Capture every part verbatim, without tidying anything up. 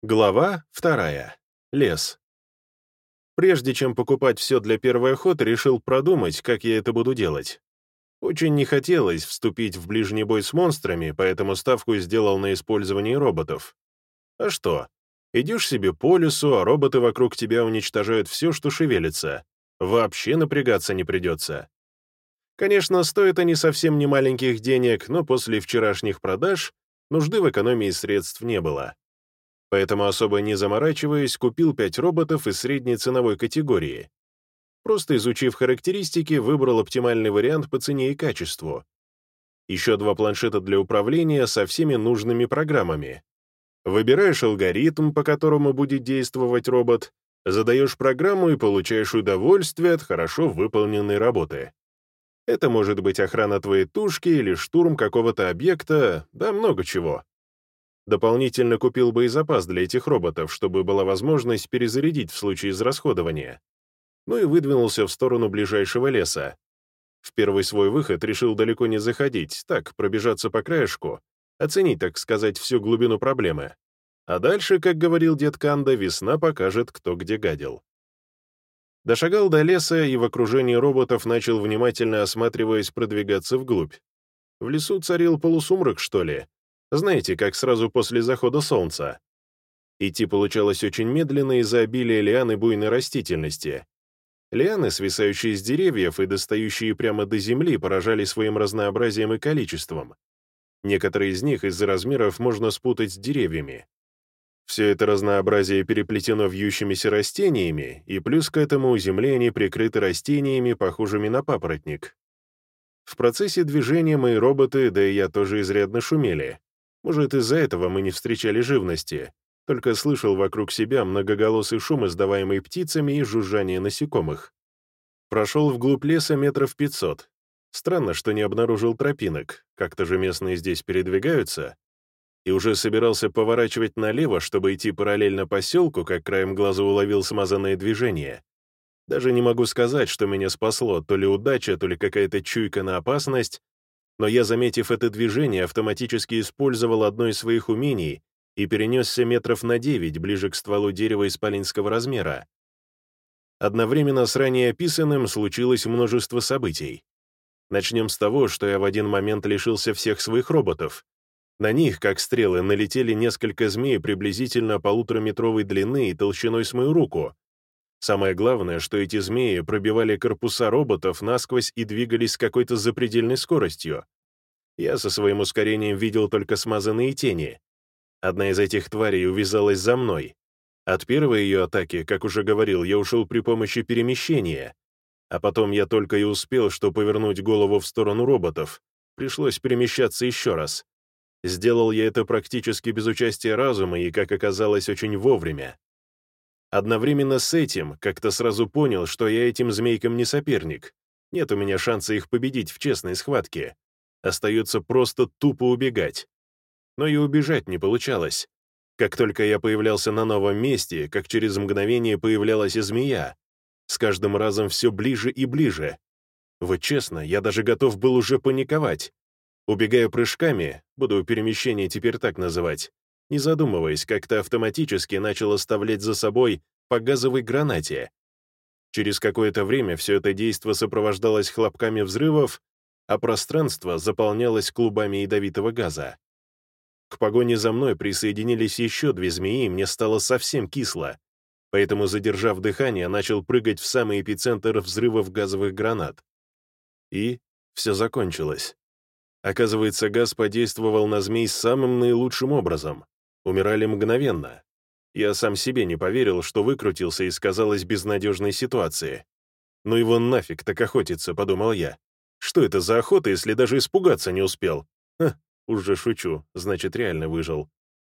Глава вторая. Лес. Прежде чем покупать все для первой охоты, решил продумать, как я это буду делать. Очень не хотелось вступить в ближний бой с монстрами, поэтому ставку сделал на использование роботов. А что? Идешь себе по лесу, а роботы вокруг тебя уничтожают все, что шевелится. Вообще напрягаться не придется. Конечно, стоят они совсем не маленьких денег, но после вчерашних продаж нужды в экономии средств не было. Поэтому, особо не заморачиваясь, купил пять роботов из средней ценовой категории. Просто изучив характеристики, выбрал оптимальный вариант по цене и качеству. Еще два планшета для управления со всеми нужными программами. Выбираешь алгоритм, по которому будет действовать робот, задаешь программу и получаешь удовольствие от хорошо выполненной работы. Это может быть охрана твоей тушки или штурм какого-то объекта, да много чего. Дополнительно купил боезапас для этих роботов, чтобы была возможность перезарядить в случае израсходования. Ну и выдвинулся в сторону ближайшего леса. В первый свой выход решил далеко не заходить, так, пробежаться по краешку, оценить, так сказать, всю глубину проблемы. А дальше, как говорил дед Канда, весна покажет, кто где гадил. Дошагал до леса и в окружении роботов начал, внимательно осматриваясь, продвигаться вглубь. В лесу царил полусумрак, что ли? Знаете, как сразу после захода солнца. Идти получалось очень медленно из-за обилия лиан и буйной растительности. Лианы, свисающие с деревьев и достающие прямо до земли, поражали своим разнообразием и количеством. Некоторые из них из-за размеров можно спутать с деревьями. Все это разнообразие переплетено вьющимися растениями, и плюс к этому у земли они прикрыты растениями, похожими на папоротник. В процессе движения мои роботы, да и я тоже изрядно шумели. Может, из-за этого мы не встречали живности, только слышал вокруг себя многоголосый шум, издаваемый птицами, и жужжание насекомых. Прошел вглубь леса метров пятьсот. Странно, что не обнаружил тропинок, как-то же местные здесь передвигаются. И уже собирался поворачивать налево, чтобы идти параллельно поселку, как краем глаза уловил смазанное движение. Даже не могу сказать, что меня спасло, то ли удача, то ли какая-то чуйка на опасность, но я, заметив это движение, автоматически использовал одно из своих умений и перенесся метров на девять ближе к стволу дерева исполинского размера. Одновременно с ранее описанным случилось множество событий. Начнем с того, что я в один момент лишился всех своих роботов. На них, как стрелы, налетели несколько змей приблизительно полутораметровой длины и толщиной с мою руку. Самое главное, что эти змеи пробивали корпуса роботов насквозь и двигались с какой-то запредельной скоростью. Я со своим ускорением видел только смазанные тени. Одна из этих тварей увязалась за мной. От первой ее атаки, как уже говорил, я ушел при помощи перемещения. А потом я только и успел, что повернуть голову в сторону роботов. Пришлось перемещаться еще раз. Сделал я это практически без участия разума и, как оказалось, очень вовремя. Одновременно с этим как-то сразу понял, что я этим змейкам не соперник. Нет у меня шанса их победить в честной схватке. Остается просто тупо убегать. Но и убежать не получалось. Как только я появлялся на новом месте, как через мгновение появлялась и змея. С каждым разом все ближе и ближе. Вот честно, я даже готов был уже паниковать. Убегая прыжками, буду перемещение теперь так называть, не задумываясь, как-то автоматически начал оставлять за собой по газовой гранате. Через какое-то время все это действо сопровождалось хлопками взрывов, а пространство заполнялось клубами ядовитого газа. К погоне за мной присоединились еще две змеи, и мне стало совсем кисло, поэтому, задержав дыхание, начал прыгать в самый эпицентр взрывов газовых гранат. И все закончилось. Оказывается, газ подействовал на змей самым наилучшим образом. Умирали мгновенно. Я сам себе не поверил, что выкрутился из, казалось, безнадежной ситуации. «Ну его нафиг так охотиться», — подумал я. «Что это за охота, если даже испугаться не успел?» Ха, уже шучу, значит, реально выжил.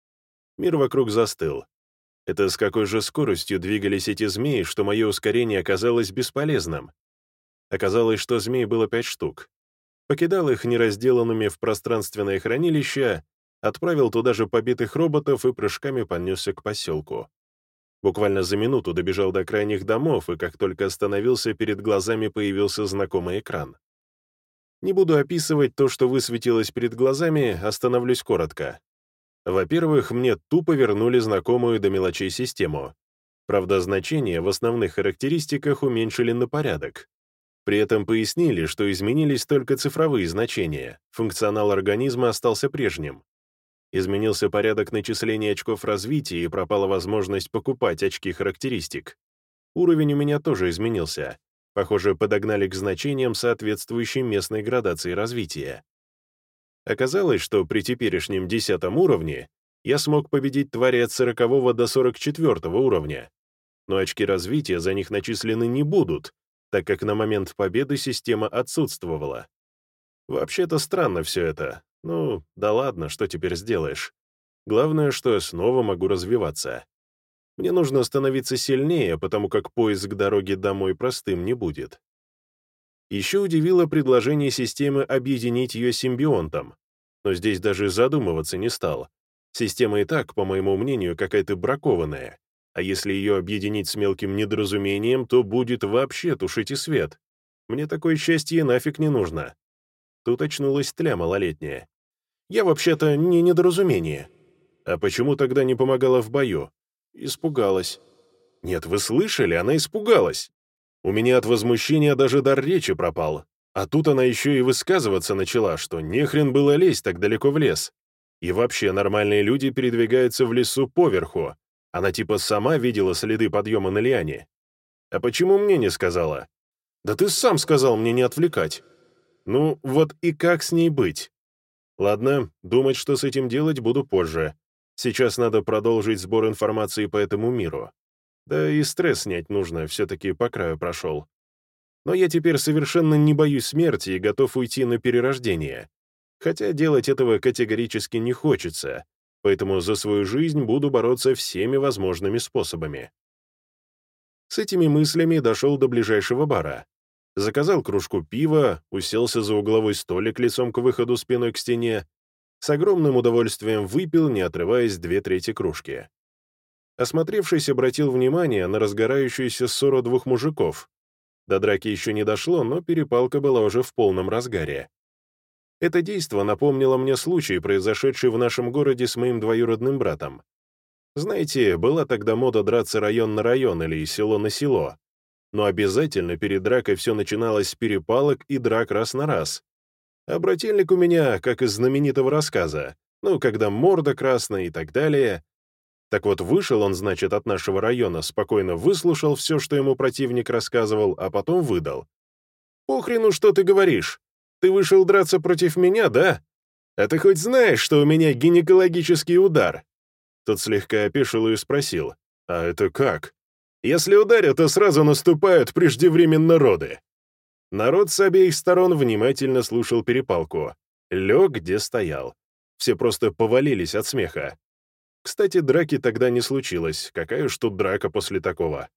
Мир вокруг застыл. Это с какой же скоростью двигались эти змеи, что мое ускорение оказалось бесполезным? Оказалось, что змей было пять штук. Покидал их неразделанными в пространственное хранилище, отправил туда же побитых роботов и прыжками понесся к поселку. Буквально за минуту добежал до крайних домов, и как только остановился, перед глазами появился знакомый экран. Не буду описывать то, что высветилось перед глазами, остановлюсь коротко. Во-первых, мне тупо вернули знакомую до мелочей систему. Правда, значения в основных характеристиках уменьшили на порядок. При этом пояснили, что изменились только цифровые значения, функционал организма остался прежним. Изменился порядок начисления очков развития и пропала возможность покупать очки характеристик. Уровень у меня тоже изменился. Похоже, подогнали к значениям, соответствующим местной градации развития. Оказалось, что при теперешнем десятом уровне я смог победить твари от сорокового до сорок четвёртого уровня. Но очки развития за них начислены не будут, так как на момент победы система отсутствовала. Вообще-то странно все это. Ну, да ладно, что теперь сделаешь? Главное, что я снова могу развиваться. Мне нужно становиться сильнее, потому как поиск дороги домой простым не будет. Еще удивило предложение системы объединить ее с симбионтом, но здесь даже задумываться не стал. Система и так, по моему мнению, какая-то бракованная, а если ее объединить с мелким недоразумением, то будет вообще тушить и свет. Мне такое счастье нафиг не нужно. Тут очнулась тля малолетняя. Я вообще-то не недоразумение. А почему тогда не помогала в бою? Испугалась. Нет, вы слышали, она испугалась. У меня от возмущения даже дар речи пропал. А тут она еще и высказываться начала, что нехрен было лезть так далеко в лес. И вообще нормальные люди передвигаются в лесу поверху. Она типа сама видела следы подъема на лиане. А почему мне не сказала? Да ты сам сказал мне не отвлекать. Ну, вот и как с ней быть? Ладно, думать, что с этим делать, буду позже. Сейчас надо продолжить сбор информации по этому миру. Да и стресс снять нужно, все-таки по краю прошел. Но я теперь совершенно не боюсь смерти и готов уйти на перерождение. Хотя делать этого категорически не хочется, поэтому за свою жизнь буду бороться всеми возможными способами. С этими мыслями дошел до ближайшего бара. Заказал кружку пива, уселся за угловой столик лицом к выходу спиной к стене, с огромным удовольствием выпил, не отрываясь, две трети кружки. Осмотревшись, обратил внимание на разгорающуюся ссору двух мужиков. До драки еще не дошло, но перепалка была уже в полном разгаре. Это действо напомнило мне случай, произошедший в нашем городе с моим двоюродным братом. Знаете, была тогда мода драться район на район или село на село. Но обязательно перед дракой все начиналось с перепалок и драк раз на раз. А брательник у меня, как из знаменитого рассказа, ну, когда морда красная и так далее. Так вот, вышел он, значит, от нашего района, спокойно выслушал все, что ему противник рассказывал, а потом выдал. «Похрену, что ты говоришь? Ты вышел драться против меня, да? А ты хоть знаешь, что у меня гинекологический удар?» Тот слегка опешил и спросил. «А это как?» «Если ударят, то сразу наступают преждевременно роды». Народ с обеих сторон внимательно слушал перепалку. Лег, где стоял. Все просто повалились от смеха. Кстати, драки тогда не случилось. Какая уж тут драка после такого.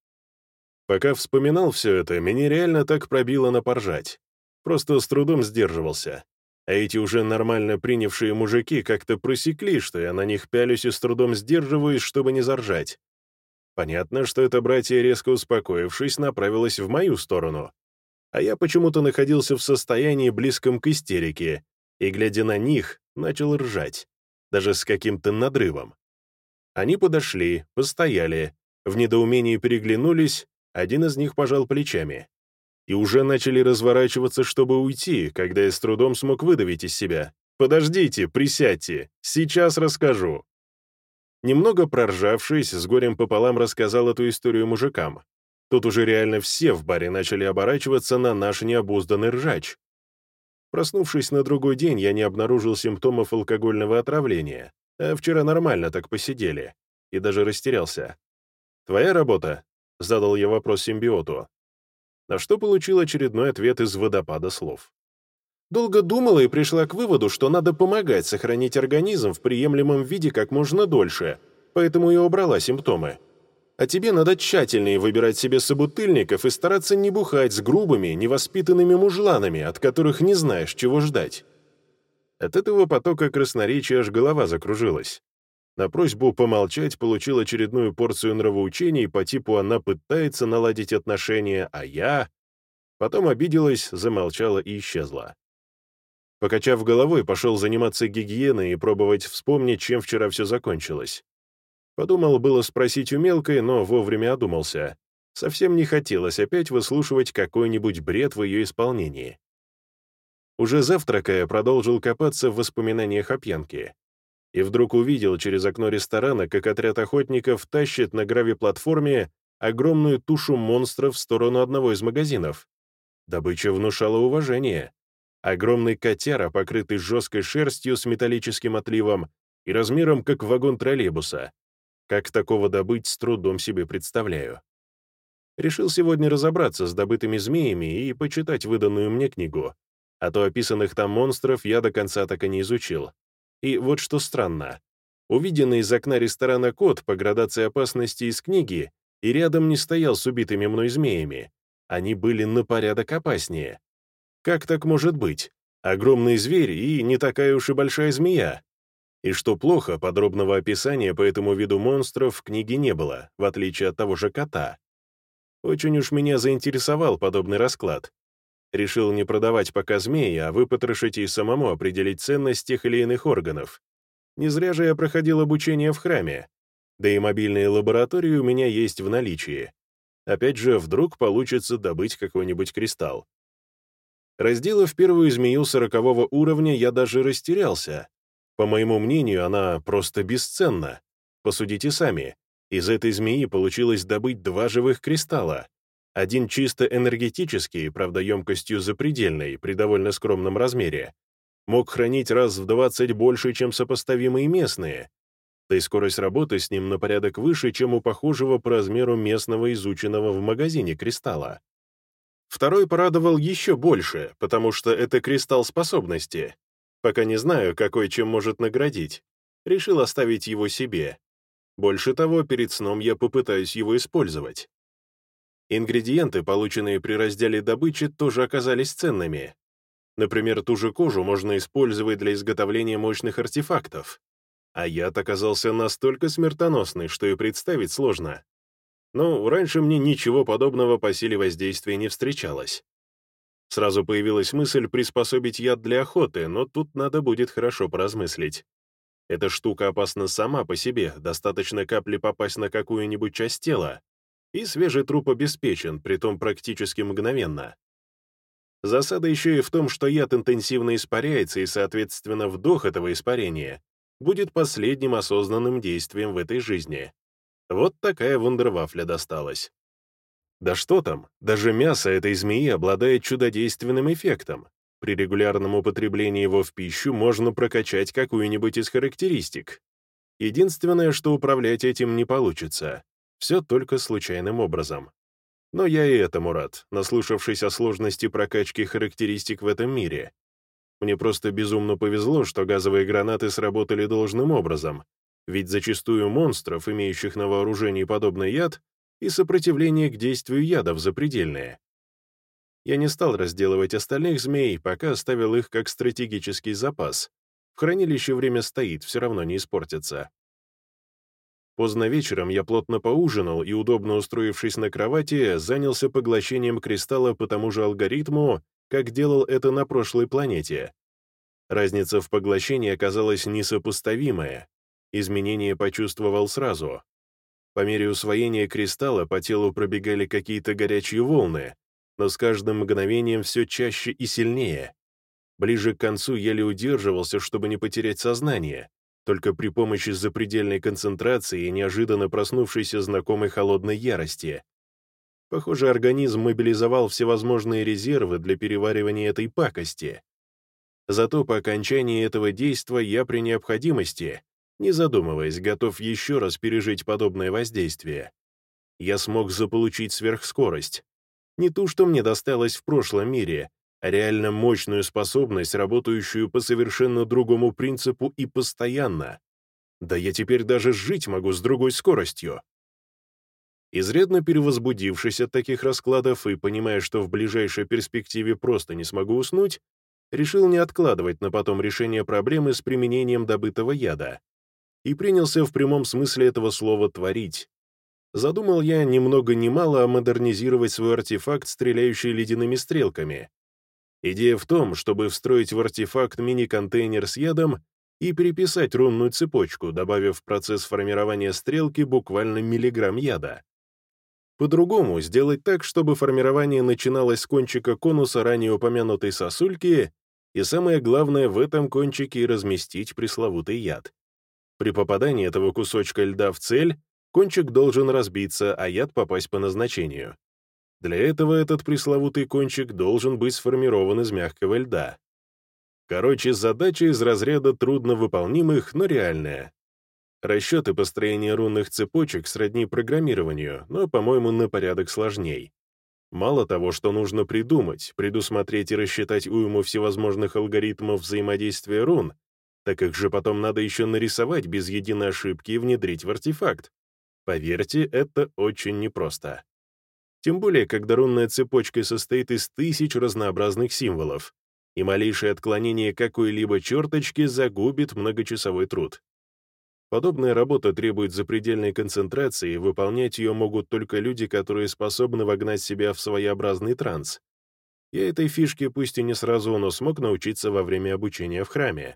Пока вспоминал все это, меня реально так пробило на поржать. Просто с трудом сдерживался. А эти уже нормально принявшие мужики как-то просекли, что я на них пялюсь и с трудом сдерживаюсь, чтобы не заржать. Понятно, что это братья, резко успокоившись, направилась в мою сторону. А я почему-то находился в состоянии, близком к истерике, и, глядя на них, начал ржать, даже с каким-то надрывом. Они подошли, постояли, в недоумении переглянулись, один из них пожал плечами. И уже начали разворачиваться, чтобы уйти, когда я с трудом смог выдавить из себя. «Подождите, присядьте, сейчас расскажу». Немного проржавшись, с горем пополам рассказал эту историю мужикам. Тут уже реально все в баре начали оборачиваться на наш необузданный ржач. Проснувшись на другой день, я не обнаружил симптомов алкогольного отравления, а вчера нормально так посидели, и даже растерялся. «Твоя работа?» — задал я вопрос симбиоту. На что получил очередной ответ из водопада слов. Долго думала и пришла к выводу, что надо помогать сохранить организм в приемлемом виде как можно дольше, поэтому и убрала симптомы. А тебе надо тщательнее выбирать себе собутыльников и стараться не бухать с грубыми, невоспитанными мужланами, от которых не знаешь, чего ждать. От этого потока красноречия аж голова закружилась. На просьбу помолчать получил очередную порцию нравоучений по типу «она пытается наладить отношения, а я...» Потом обиделась, замолчала и исчезла. Покачав головой, пошел заниматься гигиеной и пробовать вспомнить, чем вчера все закончилось. Подумал было спросить у мелкой, но вовремя одумался. Совсем не хотелось опять выслушивать какой-нибудь бред в ее исполнении. Уже завтракая, продолжил копаться в воспоминаниях о пьянке. И вдруг увидел через окно ресторана, как отряд охотников тащит на гравиплатформе огромную тушу монстров в сторону одного из магазинов. Добыча внушала уважение. Огромный котяра, покрытый жесткой шерстью с металлическим отливом и размером, как вагон троллейбуса. Как такого добыть, с трудом себе представляю. Решил сегодня разобраться с добытыми змеями и почитать выданную мне книгу, а то описанных там монстров я до конца так и не изучил. И вот что странно. Увиденный из окна ресторана кот по градации опасности из книги и рядом не стоял с убитыми мной змеями. Они были на порядок опаснее. Как так может быть? Огромный зверь и не такая уж и большая змея. И что плохо, подробного описания по этому виду монстров в книге не было, в отличие от того же кота. Очень уж меня заинтересовал подобный расклад. Решил не продавать пока змеи, а выпотрошить и самому определить ценность тех или иных органов. Не зря же я проходил обучение в храме. Да и мобильные лаборатории у меня есть в наличии. Опять же, вдруг получится добыть какой-нибудь кристалл. Разделав первую змею сорокового уровня, я даже растерялся. По моему мнению, она просто бесценна. Посудите сами. Из этой змеи получилось добыть два живых кристалла. Один чисто энергетический, правда, емкостью запредельной, при довольно скромном размере. Мог хранить раз в двадцать больше, чем сопоставимые местные. Да и скорость работы с ним на порядок выше, чем у похожего по размеру местного изученного в магазине кристалла. Второй порадовал еще больше, потому что это кристалл способности. Пока не знаю, какой чем может наградить. Решил оставить его себе. Больше того, перед сном я попытаюсь его использовать. Ингредиенты, полученные при разделе добычи, тоже оказались ценными. Например, ту же кожу можно использовать для изготовления мощных артефактов. А яд оказался настолько смертоносный, что и представить сложно. Но раньше мне ничего подобного по силе воздействия не встречалось. Сразу появилась мысль приспособить яд для охоты, но тут надо будет хорошо поразмыслить. Эта штука опасна сама по себе, достаточно капли попасть на какую-нибудь часть тела, и свежий труп обеспечен, притом практически мгновенно. Засада еще и в том, что яд интенсивно испаряется, и, соответственно, вдох этого испарения будет последним осознанным действием в этой жизни. Вот такая вундервафля досталась. Да что там, даже мясо этой змеи обладает чудодейственным эффектом. При регулярном употреблении его в пищу можно прокачать какую-нибудь из характеристик. Единственное, что управлять этим не получится. Все только случайным образом. Но я и этому рад, наслушавшись о сложности прокачки характеристик в этом мире. Мне просто безумно повезло, что газовые гранаты сработали должным образом, ведь зачастую монстров, имеющих на вооружении подобный яд, и сопротивление к действию ядов запредельное. Я не стал разделывать остальных змей, пока оставил их как стратегический запас. В хранилище время стоит, все равно не испортится. Поздно вечером я плотно поужинал и, удобно устроившись на кровати, занялся поглощением кристалла по тому же алгоритму, как делал это на прошлой планете. Разница в поглощении оказалась несопоставимая. Изменения почувствовал сразу. По мере усвоения кристалла по телу пробегали какие-то горячие волны, но с каждым мгновением все чаще и сильнее. Ближе к концу еле удерживался, чтобы не потерять сознание, только при помощи запредельной концентрации и неожиданно проснувшейся знакомой холодной ярости. Похоже, организм мобилизовал всевозможные резервы для переваривания этой пакости. Зато по окончании этого действа я при необходимости, не задумываясь, готов еще раз пережить подобное воздействие. Я смог заполучить сверхскорость. Не ту, что мне досталось в прошлом мире, а реально мощную способность, работающую по совершенно другому принципу и постоянно. Да я теперь даже жить могу с другой скоростью. Изрядно перевозбудившись от таких раскладов и понимая, что в ближайшей перспективе просто не смогу уснуть, решил не откладывать на потом решение проблемы с применением добытого яда. И принялся в прямом смысле этого слова творить. Задумал я ни много ни мало модернизировать свой артефакт, стреляющий ледяными стрелками. Идея в том, чтобы встроить в артефакт мини-контейнер с ядом и переписать рунную цепочку, добавив в процесс формирования стрелки буквально миллиграмм яда. По-другому сделать так, чтобы формирование начиналось с кончика конуса ранее упомянутой сосульки, и самое главное, в этом кончике разместить пресловутый яд. При попадании этого кусочка льда в цель, кончик должен разбиться, а яд попасть по назначению. Для этого этот пресловутый кончик должен быть сформирован из мягкого льда. Короче, задача из разряда трудновыполнимых, но реальная. Расчеты построения рунных цепочек сродни программированию, но, по-моему, на порядок сложней. Мало того, что нужно придумать, предусмотреть и рассчитать уйму всевозможных алгоритмов взаимодействия рун, так их же потом надо еще нарисовать без единой ошибки и внедрить в артефакт. Поверьте, это очень непросто. Тем более, когда рунная цепочка состоит из тысяч разнообразных символов, и малейшее отклонение какой-либо черточки загубит многочасовой труд. Подобная работа требует запредельной концентрации, и выполнять ее могут только люди, которые способны вогнать себя в своеобразный транс. Я этой фишке пусть и не сразу, но смог научиться во время обучения в храме.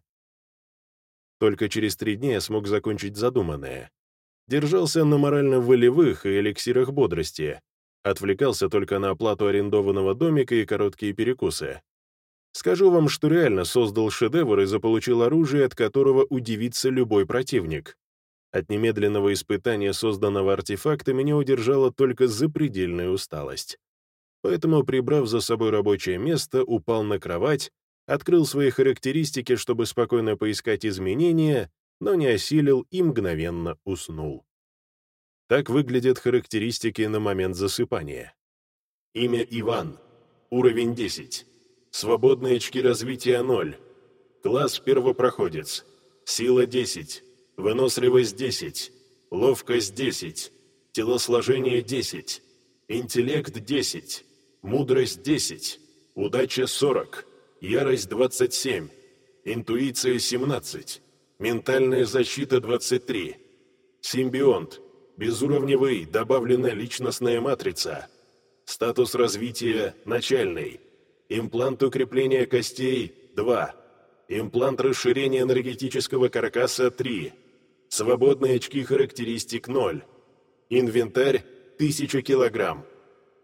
Только через три дня я смог закончить задуманное. Держался на морально-волевых и эликсирах бодрости, отвлекался только на оплату арендованного домика и короткие перекусы. Скажу вам, что реально создал шедевр и заполучил оружие, от которого удивится любой противник. От немедленного испытания созданного артефакта меня удержала только запредельная усталость. Поэтому, прибрав за собой рабочее место, упал на кровать, открыл свои характеристики, чтобы спокойно поискать изменения, но не осилил и мгновенно уснул. Так выглядят характеристики на момент засыпания. Имя Иван. Уровень десять. Свободные очки развития ноль. Класс первопроходец. Сила десять. Выносливость десять. Ловкость десять. Телосложение десять. Интеллект десять. Мудрость десять. Удача сорок. Ярость двадцать семь. Интуиция семнадцать. Ментальная защита двадцать три. Симбионт. Безуровневый, добавлена личностная матрица. Статус развития начальный. Имплант укрепления костей – два. Имплант расширения энергетического каркаса – три. Свободные очки характеристик – ноль. Инвентарь – тысяча килограмм.